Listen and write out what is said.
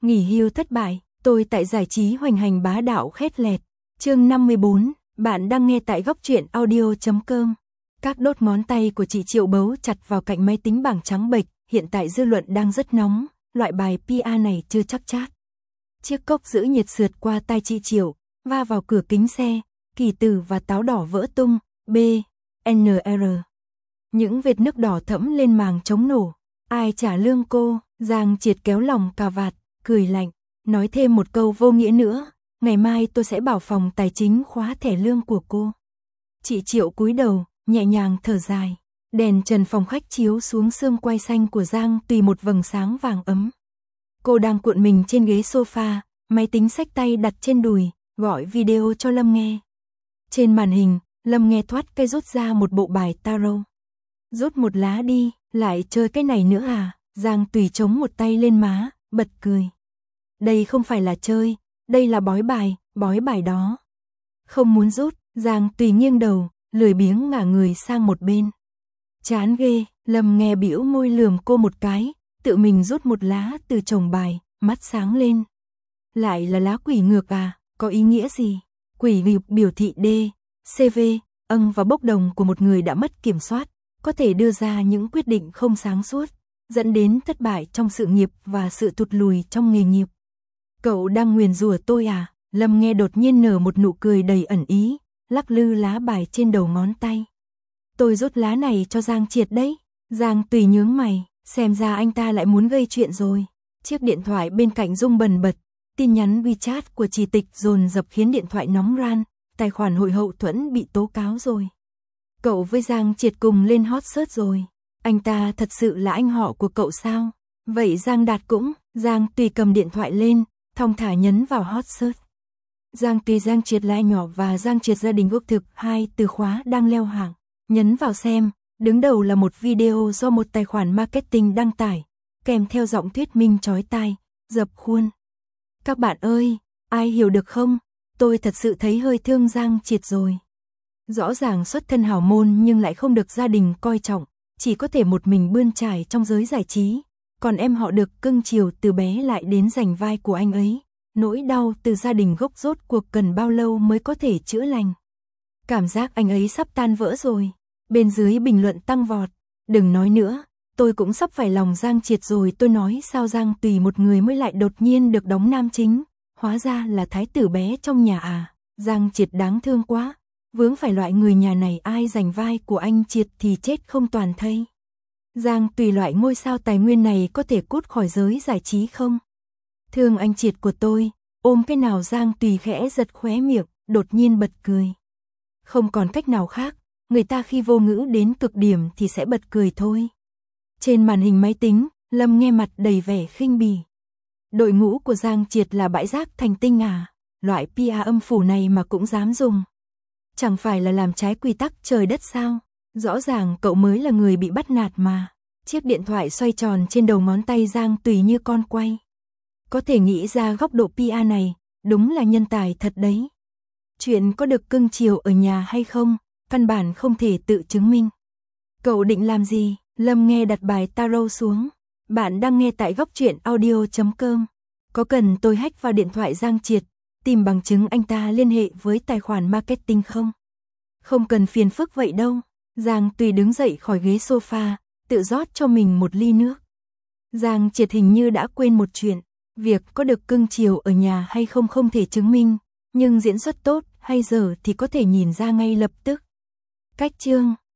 Nghỉ hưu thất bại, tôi tại giải trí hoành hành bá đạo khét lẹt. Chương 54, bạn đang nghe tại góc truyện audio.com. Các đốt ngón tay của chị Triệu bấu chặt vào cạnh máy tính bảng trắng bệch, hiện tại dư luận đang rất nóng, loại bài PR này chưa chắc chát. Chiếc cốc giữ nhiệt sượt qua tay chị Triệu, va vào cửa kính xe, kỳ từ và táo đỏ vỡ tung, B, NR. Những vệt nước đỏ thẫm lên màng chống nổ. Ai trả lương cô? Giang Triệt kéo lòng cà vạt, cười lạnh, nói thêm một câu vô nghĩa nữa, ngày mai tôi sẽ bảo phòng tài chính khóa thẻ lương của cô. Chị Triệu cúi đầu, nhẹ nhàng thở dài. Đèn trần phòng khách chiếu xuống xương quai xanh của Giang Tùy một vầng sáng vàng ấm. Cô đang cuộn mình trên ghế sofa, máy tính xách tay đặt trên đùi, gọi video cho Lâm nghe. Trên màn hình, Lâm nghe thoát cây rút ra một bộ bài tarot. Rút một lá đi, lại chơi cái này nữa à? Giang Tùy chống một tay lên má, bật cười. Đây không phải là chơi, đây là bói bài đó. Không muốn rút, Giang Tùy nghiêng đầu, lười biếng ngả người sang một bên. Chán ghê, Lâm nghe bĩu môi lườm cô một cái, tự mình rút một lá từ chồng bài, mắt sáng lên. Lại là lá quỷ ngược à, có ý nghĩa gì? Quỷ ngược biểu thị D, CV, âng và bốc đồng của một người đã mất kiểm soát, có thể đưa ra những quyết định không sáng suốt, dẫn đến thất bại trong sự nghiệp và sự tụt lùi trong nghề nghiệp. Cậu đang nguyền rủa tôi à? Lâm nghe đột nhiên nở một nụ cười đầy ẩn ý, lắc lư lá bài trên đầu ngón tay. Tôi rút lá này cho Giang Triệt đấy. Giang Tùy nhướng mày, xem ra anh ta lại muốn gây chuyện rồi. Chiếc điện thoại bên cạnh rung bần bật, tin nhắn WeChat của chị Tịch dồn dập khiến điện thoại nóng ran, tài khoản hội hậu thuẫn bị tố cáo rồi. Cậu với Giang Triệt cùng lên hot search rồi. Anh ta thật sự là anh họ của cậu sao? Vậy Giang Đạt cũng. Giang Tùy cầm điện thoại lên, thong thả nhấn vào hot search. Giang Tùy Giang Triệt là anh nhỏ và Giang Triệt gia đình quốc thực, hai từ khóa đang leo hạng. Nhấn vào xem, đứng đầu là một video do một tài khoản marketing đăng tải, kèm theo giọng thuyết minh chói tai, dập khuôn. Các bạn ơi, ai hiểu được không? Tôi thật sự thấy hơi thương Giang Triệt rồi. Rõ ràng xuất thân hào môn nhưng lại không được gia đình coi trọng, chỉ có thể một mình bươn trải trong giới giải trí, còn em họ được cưng chiều từ bé lại đến giành vai của anh ấy. Nỗi đau từ gia đình gốc rốt cuộc cần bao lâu mới có thể chữa lành. Cảm giác anh ấy sắp tan vỡ rồi. Bên dưới bình luận tăng vọt. Đừng nói nữa, tôi cũng sắp phải lòng Giang Triệt rồi. Tôi nói sao Giang Tùy một người mới lại đột nhiên được đóng nam chính. Hóa ra là thái tử bé trong nhà à. Giang Triệt đáng thương quá. Vướng phải loại người nhà này, ai giành vai của anh Triệt thì chết không toàn thây. Giang Tùy loại ngôi sao tài nguyên này có thể cút khỏi giới giải trí không? Thương anh Triệt của tôi, ôm cái nào? Giang Tùy khẽ giật khóe miệng, đột nhiên bật cười. Không còn cách nào khác, người ta khi vô ngữ đến cực điểm thì sẽ bật cười thôi. Trên màn hình máy tính, Lâm nghe mặt đầy vẻ khinh bỉ. Đội ngũ của Giang Triệt là bãi rác thành tinh à? Loại PR âm phủ này mà cũng dám dùng. Chẳng phải là làm trái quy tắc trời đất sao? Rõ ràng cậu mới là người bị bắt nạt mà. Chiếc điện thoại xoay tròn trên đầu ngón tay Giang Tùy như con quay. Có thể nghĩ ra góc độ PR này, đúng là nhân tài thật đấy. Chuyện có được cưng chiều ở nhà hay không, căn bản không thể tự chứng minh. Cậu định làm gì? Lâm nghe đặt bài tarot xuống. Bạn đang nghe tại góc truyện audio.com. Có cần tôi hack vào điện thoại Giang Triệt, tìm bằng chứng anh ta liên hệ với tài khoản marketing không? Không cần phiền phức vậy đâu. Giang Tùy đứng dậy khỏi ghế sofa, tự rót cho mình một ly nước. Giang Triệt hình như đã quên một chuyện. Việc có được cưng chiều ở nhà hay không không thể chứng minh, nhưng diễn xuất tốt hay dở thì có thể nhìn ra ngay lập tức. Cách chương